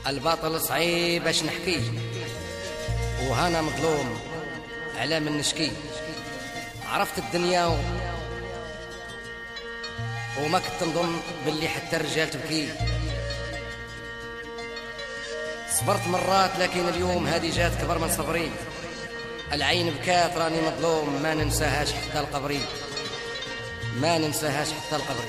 الباطل صعيب باش نحكي، وهانا مظلوم على من نشكي. عرفت الدنيا وما كنت نظن باللي حتى الرجال تبكي. صبرت مرات لكن اليوم هذه جات كبر من صبري. العين بكات راني مظلوم، ما ننساهاش حتى القبري، ما ننساهاش حتى القبري.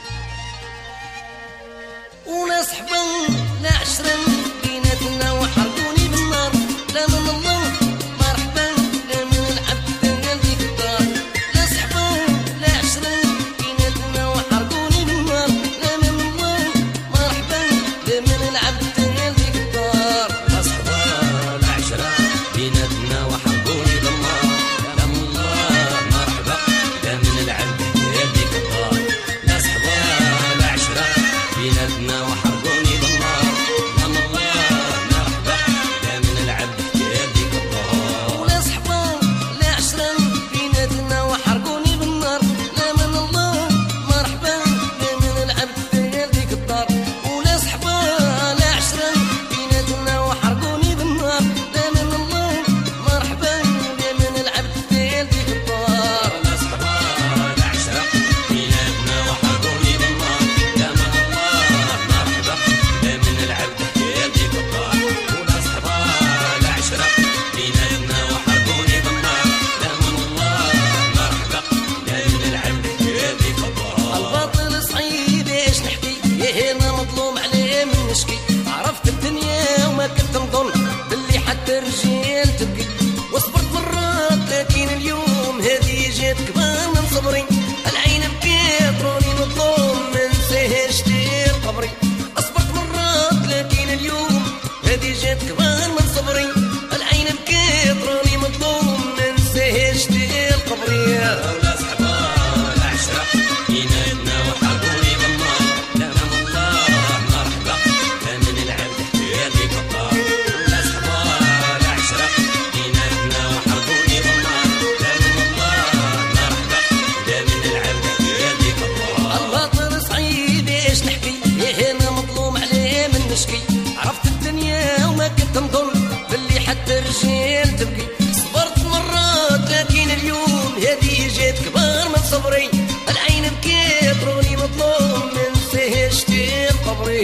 وناس حبا لا عشرا بيناتنا وحرقوني بالنار، لا من الله مرحبا لا من العبد ديك الدار. ناس حبا لا عشرا بيناتنا وحرقوني بالنار، لا من الله مرحبا لا من العبد ديك الدار. ناس حبا لا عشرا بيناتنا وحرقوني بالنار، لا من الله مرحبا لا من العبد ديك الدار. ناس حبا لا عشرا بيناتنا وحرقوني بالنار، لا من الله مرحبا لا من العبد ديك الدار. وناس حبا لا عشرا بيناتنا وحرقوني بالنار، لا من الله مرحبا لا من العبد ديك الدار. وناس حبا لا عشرا بيناتنا وحرقوني بالنار، لا من الله مرحبا لا من العبد ديك الدار. ناس حبا لا عشرا بيناتنا وحرقوني بالنار، لا من الله مرحبا لا من العبد ديك الدار. وناس حبا لا عشرا بيناتنا وحرقوني بالنار، لا من الله مرحبا لا من العبد ديك الدار. الباطل صعيب ايش نحكي، هنا مظلوم عليه من نشكي. عرفت الدنيا وما كنت نظن باللي حتى الرجال تبكي. وصبرت مرات لكن اليوم هذه جات كبار من صبري. العين بكيت راني مظلوم ما نساهاش دير قبري. صبرت مرات لكن اليوم هذه جات كبار من صبري. العين بكيت راني مظلوم ما نساهاش دير قبري. وناس حبا لا عشرا بيناتنا وحرقوني بالنار، لا من الله مرحبا لا من العبد ديك الدار. وناس حبا لا عشرا بيناتنا وحرقوني بالنار، لا من الله مرحبا لا من العبد ديك الدار. الباطل صعيب ايش نحكي، هنا مظلوم عليه من نشكي. عرفت الدنيا وما كنت نظن باللي حتى الرجال تبكي. صبرت مرات لكن اليوم هذه جات كبار من صبري. العين بكيت راني مظلوم ما نساهاش دير قبري.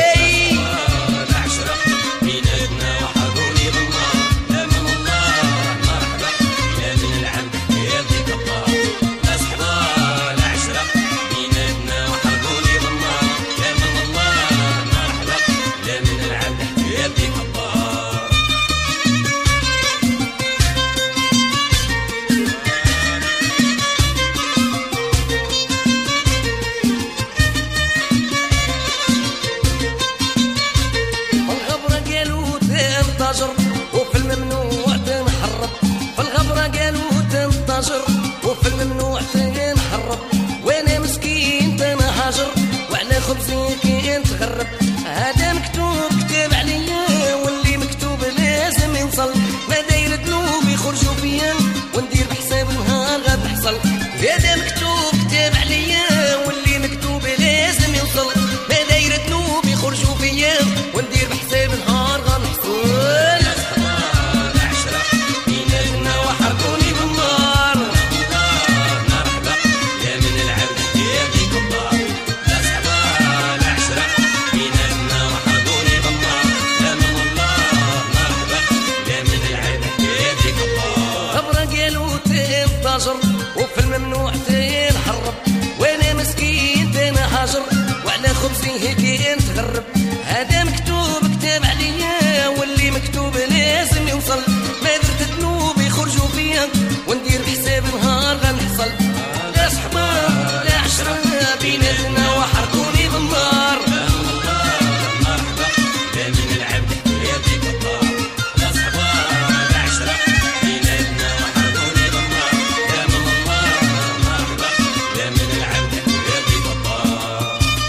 لا عشرا بيناتنا وحرقوني بالنار، لا من الله مرحبا لا من العبد ديك الدار. ناس حبا لا عشرا بيناتنا وحرقوني بالنار، لا من الله مرحبا لا من العبد ديك الدار. الغبرة قالوا تنتجر وفي الممنوع تنحرب. فالغبرة قالوا تنتجر وفي الممنوع تنحرب. وانا مسكين تنهاجر وعلى خبزي كي تغرب. هذا مكتوب كتاب عليا واللي مكتوب لازم ينصل. ما داير ذنوب يخرجوا فيا وندير بحساب نهار غاد نحصل. هذا مكتوب كتاب عليا واللي مكتوب لازم ينصل. ما داير ذنوب يخرجوا فيا وندير بحساب نهار غاد نحصل. ناس حبا لا عشرا بيناتنا وحرقوني بالنار، مرحبا لا من العبد ديك الدار. ناس حبا لا عشرا بيناتنا وحرقوني بالنار، لا من الله مرحبا لا من العبد ديك الدار. غبرة قالوا تنتجر وفي الممنوع تنحرب. وانا مسكين تنهاجر وعلى خبزي هيك نتغرب. هذا مكتوب كتاب عليا واللي مكتوب لازم يوصل. ما درت ذنوب يخرجوا فيا وندير بحساب نهار غنحصل. لا صحبة لا عشرة بيناتنا وحرقوني بالنار، لا من الله مرحبا لا من العبد ديك الدار. ناس حبا لا عشرا بيناتنا وحرقوني بالنار، لا من الله مرحبا لا من العبد ديك الدار.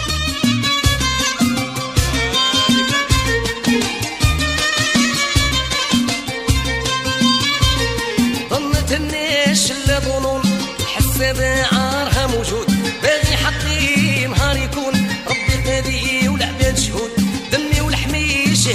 ظنت الناس اللي ظنون الحساب عارها موجود. باغي حقي نهار يكون ربي قادي والعباد شهود. دمي ولحمي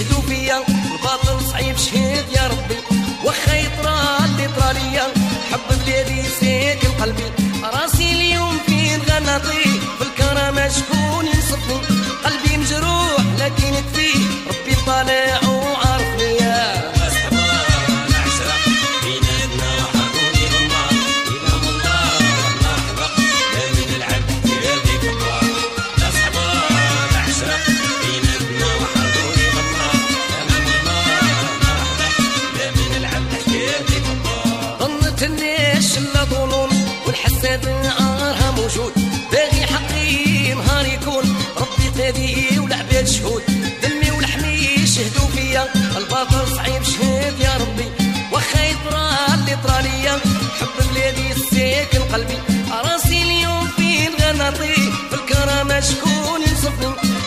الباطل صعيب شهيد يا ربي وخا يطرى اللي طرى ليا حب بلادي ساكن قلبي راسي اليوم فين غنطي في الكرامة شكون ينصفني قلبي مجروح لكن فيه ربي طالع وعارف ليا الناس لا ظنون والحساد عارها موجود باغي حقي نهار يكون ربي تادي والعباد شهود دمي ولحمي يشهدوا فيا الباطل صعيب شهد يا ربي وخا يطرى اللي طرى ليا حب بلادي ساكن قلبي راسي اليوم فين غنطي في الكرامة شكون ينصفني